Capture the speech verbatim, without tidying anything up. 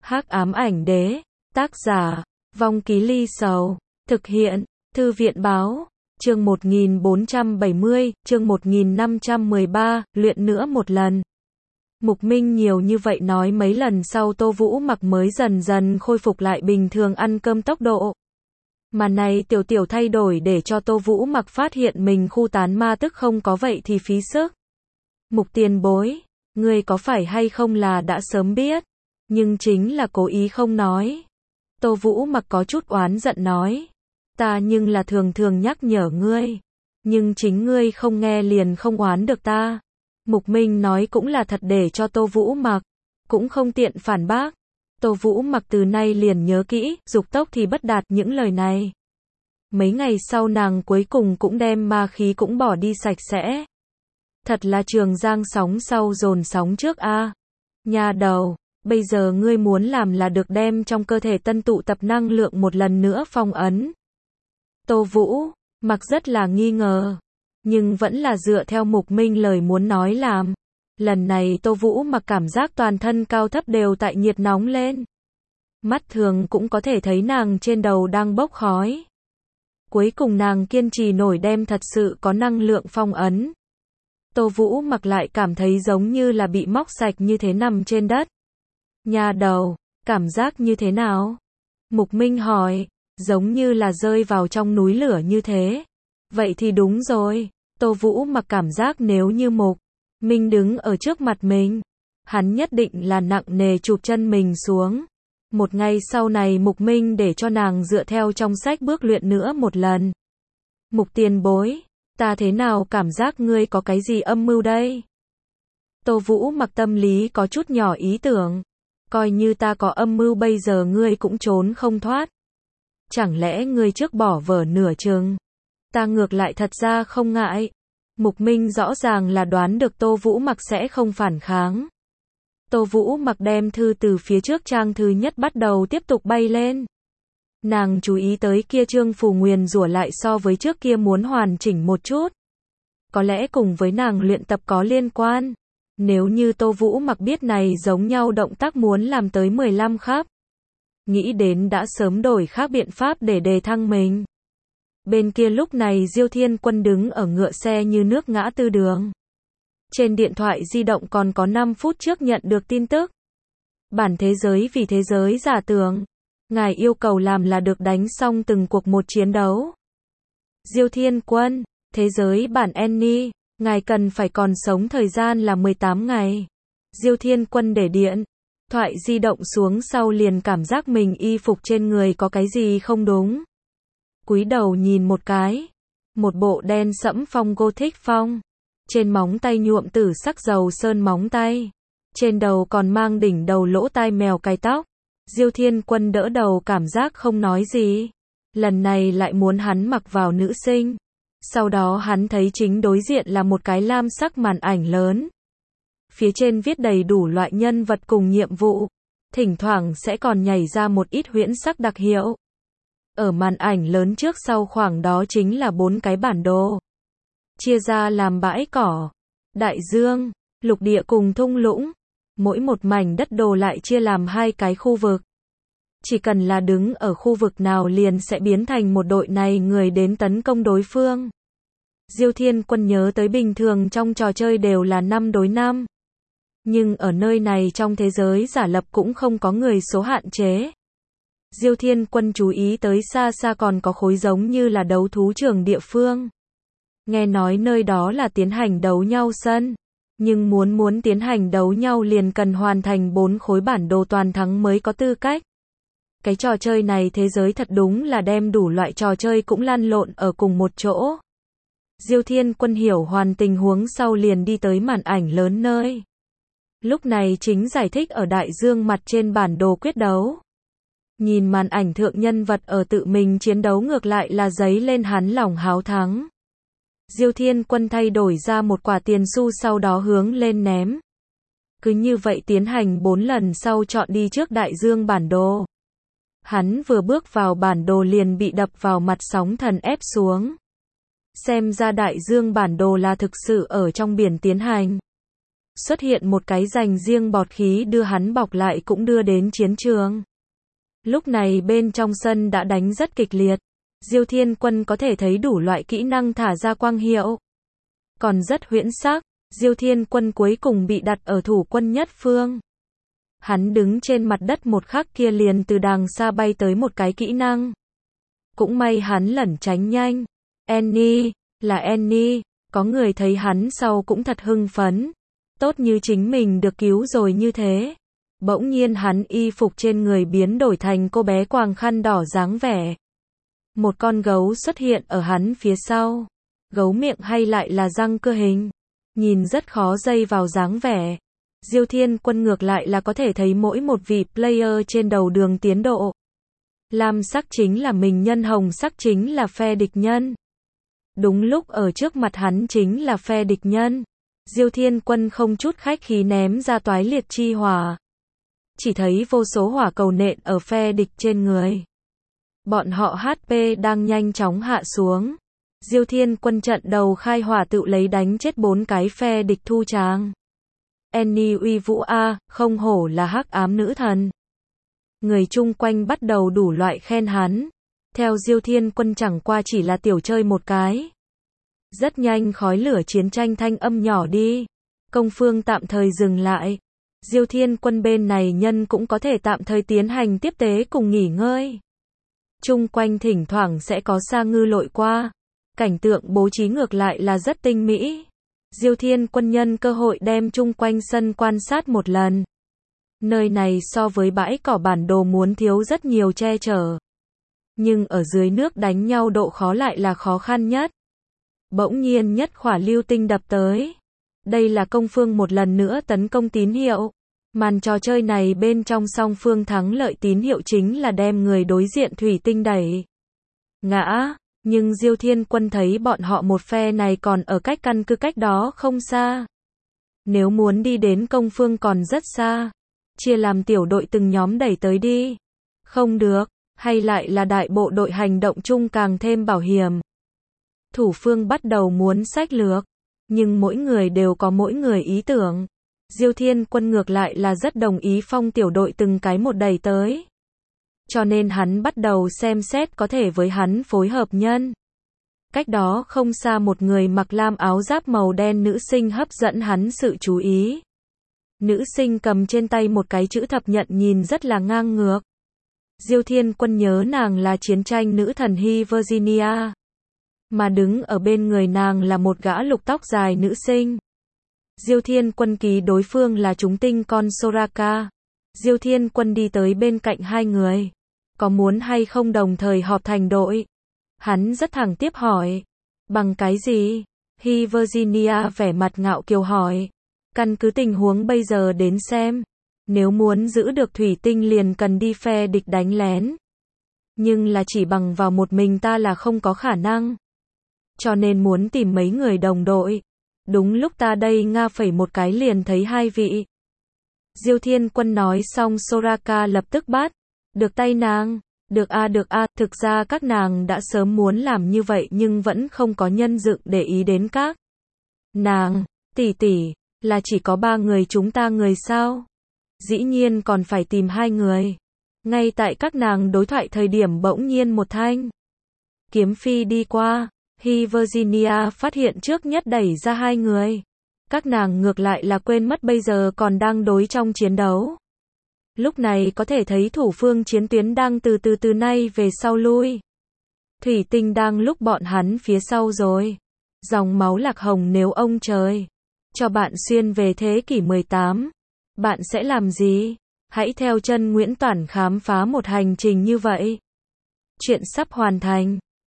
Hắc ám ảnh đế, tác giả, Vong Ký Ly Sầu, thực hiện, Thư viện báo, chương một nghìn bốn trăm bảy mươi, chương một nghìn năm trăm mười ba, luyện nữa một lần. Mục Minh nhiều như vậy nói mấy lần sau Tô Vũ Mặc mới dần dần khôi phục lại bình thường ăn cơm tốc độ. Mà này tiểu tiểu thay đổi để cho Tô Vũ Mặc phát hiện mình khu tán ma tức không có vậy thì phí sức. Mục tiền bối, ngươi có phải hay không là đã sớm biết, nhưng chính là cố ý không nói. Tô Vũ Mặc có chút oán giận nói, ta nhưng là thường thường nhắc nhở ngươi, nhưng chính ngươi không nghe liền không oán được ta. Mục Minh nói cũng là thật để cho Tô Vũ Mặc cũng không tiện phản bác. Tô Vũ Mặc từ nay liền nhớ kỹ, dục tốc thì bất đạt những lời này. Mấy ngày sau nàng cuối cùng cũng đem ma khí cũng bỏ đi sạch sẽ. Thật là trường giang sóng sau dồn sóng trước a. À. Nhà đầu, bây giờ ngươi muốn làm là được đem trong cơ thể tân tụ tập năng lượng một lần nữa phong ấn. Tô Vũ Mặc rất là nghi ngờ, nhưng vẫn là dựa theo Mục Minh lời muốn nói làm. Lần này Tô Vũ Mặc cảm giác toàn thân cao thấp đều tại nhiệt nóng lên. Mắt thường cũng có thể thấy nàng trên đầu đang bốc khói. Cuối cùng nàng kiên trì nổi đem thật sự có năng lượng phong ấn. Tô Vũ Mặc lại cảm thấy giống như là bị móc sạch như thế nằm trên đất. Nhà đầu, cảm giác như thế nào? Mục Minh hỏi, giống như là rơi vào trong núi lửa như thế. Vậy thì đúng rồi, Tô Vũ Mặc cảm giác nếu như Mục Minh đứng ở trước mặt mình, hắn nhất định là nặng nề chụp chân mình xuống. Một ngày sau này Mục Minh để cho nàng dựa theo trong sách bước luyện nữa một lần. Mục tiền bối, ta thế nào cảm giác ngươi có cái gì âm mưu đây? Tô Vũ Mặc tâm lý có chút nhỏ ý tưởng. Coi như ta có âm mưu bây giờ ngươi cũng trốn không thoát. Chẳng lẽ ngươi trước bỏ vở nửa chừng? Ta ngược lại thật ra không ngại. Mục Minh rõ ràng là đoán được Tô Vũ Mặc sẽ không phản kháng. Tô Vũ Mặc đem thư từ phía trước trang thứ nhất bắt đầu tiếp tục bay lên. Nàng chú ý tới kia chương phù nguyền rủa lại so với trước kia muốn hoàn chỉnh một chút. Có lẽ cùng với nàng luyện tập có liên quan. Nếu như Tô Vũ Mặc biết này giống nhau động tác muốn làm tới mười lăm khắp. Nghĩ đến đã sớm đổi khác biện pháp để đề thăng mình. Bên kia lúc này Diêu Thiên Quân đứng ở ngựa xe như nước ngã tư đường. Trên điện thoại di động còn có năm phút trước nhận được tin tức. Bản thế giới vì thế giới giả tưởng. Ngài yêu cầu làm là được đánh xong từng cuộc một chiến đấu. Diêu Thiên Quân, thế giới bản Annie, ngài cần phải còn sống thời gian là mười tám ngày. Diêu Thiên Quân để điện thoại di động xuống sau liền cảm giác mình y phục trên người có cái gì không đúng. Cúi đầu nhìn một cái, một bộ đen sẫm phong Gothic phong, trên móng tay nhuộm tử sắc dầu sơn móng tay, trên đầu còn mang đỉnh đầu lỗ tai mèo cài tóc. Diêu Thiên Quân đỡ đầu cảm giác không nói gì, lần này lại muốn hắn mặc vào nữ sinh. Sau đó hắn thấy chính đối diện là một cái lam sắc màn ảnh lớn. Phía trên viết đầy đủ loại nhân vật cùng nhiệm vụ, thỉnh thoảng sẽ còn nhảy ra một ít huyễn sắc đặc hiệu. Ở màn ảnh lớn trước sau khoảng đó chính là bốn cái bản đồ. Chia ra làm bãi cỏ, đại dương, lục địa cùng thung lũng. Mỗi một mảnh đất đồ lại chia làm hai cái khu vực. Chỉ cần là đứng ở khu vực nào liền sẽ biến thành một đội này người đến tấn công đối phương. Diêu Thiên Quân nhớ tới bình thường trong trò chơi đều là năm đối năm. Nhưng ở nơi này trong thế giới giả lập cũng không có người số hạn chế. Diêu Thiên Quân chú ý tới xa xa còn có khối giống như là đấu thú trường địa phương. Nghe nói nơi đó là tiến hành đấu nhau sân. Nhưng muốn muốn tiến hành đấu nhau liền cần hoàn thành bốn khối bản đồ toàn thắng mới có tư cách. Cái trò chơi này thế giới thật đúng là đem đủ loại trò chơi cũng lăn lộn ở cùng một chỗ. Diêu Thiên Quân hiểu hoàn tình huống sau liền đi tới màn ảnh lớn nơi. Lúc này chính giải thích ở đại dương mặt trên bản đồ quyết đấu. Nhìn màn ảnh thượng nhân vật ở tự mình chiến đấu ngược lại là giấy lên hắn lòng háo thắng. Diêu Thiên Quân thay đổi ra một quả tiền xu sau đó hướng lên ném. Cứ như vậy tiến hành bốn lần sau chọn đi trước đại dương bản đồ. Hắn vừa bước vào bản đồ liền bị đập vào mặt sóng thần ép xuống. Xem ra đại dương bản đồ là thực sự ở trong biển tiến hành. xuất hiện một cái dành riêng bọt khí đưa hắn bọc lại cũng đưa đến chiến trường. Lúc này bên trong sân đã đánh rất kịch liệt. Diêu Thiên Quân có thể thấy đủ loại kỹ năng thả ra quang hiệu. Còn rất huyễn sắc, Diêu Thiên Quân cuối cùng bị đặt ở thủ quân nhất phương. Hắn đứng trên mặt đất một khắc kia liền từ đàng xa bay tới một cái kỹ năng. Cũng may hắn lẩn tránh nhanh. Annie, là Annie, có người thấy hắn sau cũng thật hưng phấn. Tốt như chính mình được cứu rồi như thế. Bỗng nhiên hắn y phục trên người biến đổi thành cô bé quàng khăn đỏ dáng vẻ. Một con gấu xuất hiện ở hắn phía sau. Gấu miệng hay lại là răng cưa hình. Nhìn rất khó dây vào dáng vẻ. Diêu Thiên Quân ngược lại là có thể thấy mỗi một vị player trên đầu đường tiến độ. Lam sắc chính là mình nhân, hồng sắc chính là phe địch nhân. Đúng lúc ở trước mặt hắn chính là phe địch nhân. Diêu Thiên Quân không chút khách khí ném ra toái liệt chi hỏa. Chỉ thấy vô số hỏa cầu nện ở phe địch trên người. Bọn họ hát pê đang nhanh chóng hạ xuống. Diêu Thiên Quân trận đầu khai hỏa tự lấy đánh chết bốn cái phe địch thu tràng. Annie uy vũ a, không hổ là hắc ám nữ thần. Người chung quanh bắt đầu đủ loại khen hắn. Theo Diêu Thiên Quân chẳng qua chỉ là tiểu chơi một cái. Rất nhanh khói lửa chiến tranh thanh âm nhỏ đi. Công phương tạm thời dừng lại. Diêu Thiên Quân bên này nhân cũng có thể tạm thời tiến hành tiếp tế cùng nghỉ ngơi. Chung quanh thỉnh thoảng sẽ có sa ngư lội qua. Cảnh tượng bố trí ngược lại là rất tinh mỹ. Diêu Thiên Quân nhân cơ hội đem chung quanh sân quan sát một lần. Nơi này so với bãi cỏ bản đồ muốn thiếu rất nhiều che chở. Nhưng ở dưới nước đánh nhau độ khó lại là khó khăn nhất. Bỗng nhiên nhất khỏa lưu tinh đập tới. Đây là công phương một lần nữa tấn công tín hiệu. Màn trò chơi này bên trong song phương thắng lợi tín hiệu chính là đem người đối diện thủy tinh đẩy ngã. Nhưng Diêu Thiên Quân thấy bọn họ một phe này còn ở cách căn cứ cách đó không xa. Nếu muốn đi đến công phương còn rất xa. Chia làm tiểu đội từng nhóm đẩy tới đi. Không được, hay lại là đại bộ đội hành động chung càng thêm bảo hiểm. Thủ phương bắt đầu muốn sách lược. Nhưng mỗi người đều có mỗi người ý tưởng. Diêu Thiên Quân ngược lại là rất đồng ý phong tiểu đội từng cái một đẩy tới. Cho nên hắn bắt đầu xem xét có thể với hắn phối hợp nhân. Cách đó không xa một người mặc lam áo giáp màu đen nữ sinh hấp dẫn hắn sự chú ý. Nữ sinh cầm trên tay một cái chữ thập nhận nhìn rất là ngang ngược. Diêu Thiên Quân nhớ nàng là chiến tranh nữ thần Hy Virginia. Mà đứng ở bên người nàng là một gã lục tóc dài nữ sinh. Diêu Thiên Quân ký đối phương là chúng tinh con Soraka. Diêu Thiên Quân đi tới bên cạnh hai người. Có muốn hay không đồng thời họp thành đội? Hắn rất thẳng tiếp hỏi. Bằng cái gì? Hy Virginia vẻ mặt ngạo kiều hỏi. Căn cứ tình huống bây giờ đến xem. Nếu muốn giữ được thủy tinh liền cần đi phe địch đánh lén. Nhưng là chỉ bằng vào một mình ta là không có khả năng. Cho nên muốn tìm mấy người đồng đội. Đúng lúc ta đây nga phẩy một cái liền thấy hai vị. Diêu Thiên Quân nói xong Soraka lập tức bắt. Được tay nàng. Được a được a, thực ra các nàng đã sớm muốn làm như vậy nhưng vẫn không có nhân dựng để ý đến các nàng. Tỷ tỷ, là chỉ có ba người chúng ta người sao? Dĩ nhiên còn phải tìm hai người. Ngay tại các nàng đối thoại thời điểm bỗng nhiên một thanh kiếm phi đi qua. Hy Virginia phát hiện trước nhất đẩy ra hai người. Các nàng ngược lại là quên mất bây giờ còn đang đối trong chiến đấu. Lúc này có thể thấy thủ phương chiến tuyến đang từ từ từ nay về sau lui. Thủy tinh đang lúc bọn hắn phía sau rồi. Dòng máu lạc hồng nếu ông trời cho bạn xuyên về thế kỷ mười tám. Bạn sẽ làm gì? Hãy theo chân Nguyễn Toản khám phá một hành trình như vậy. Chuyện sắp hoàn thành.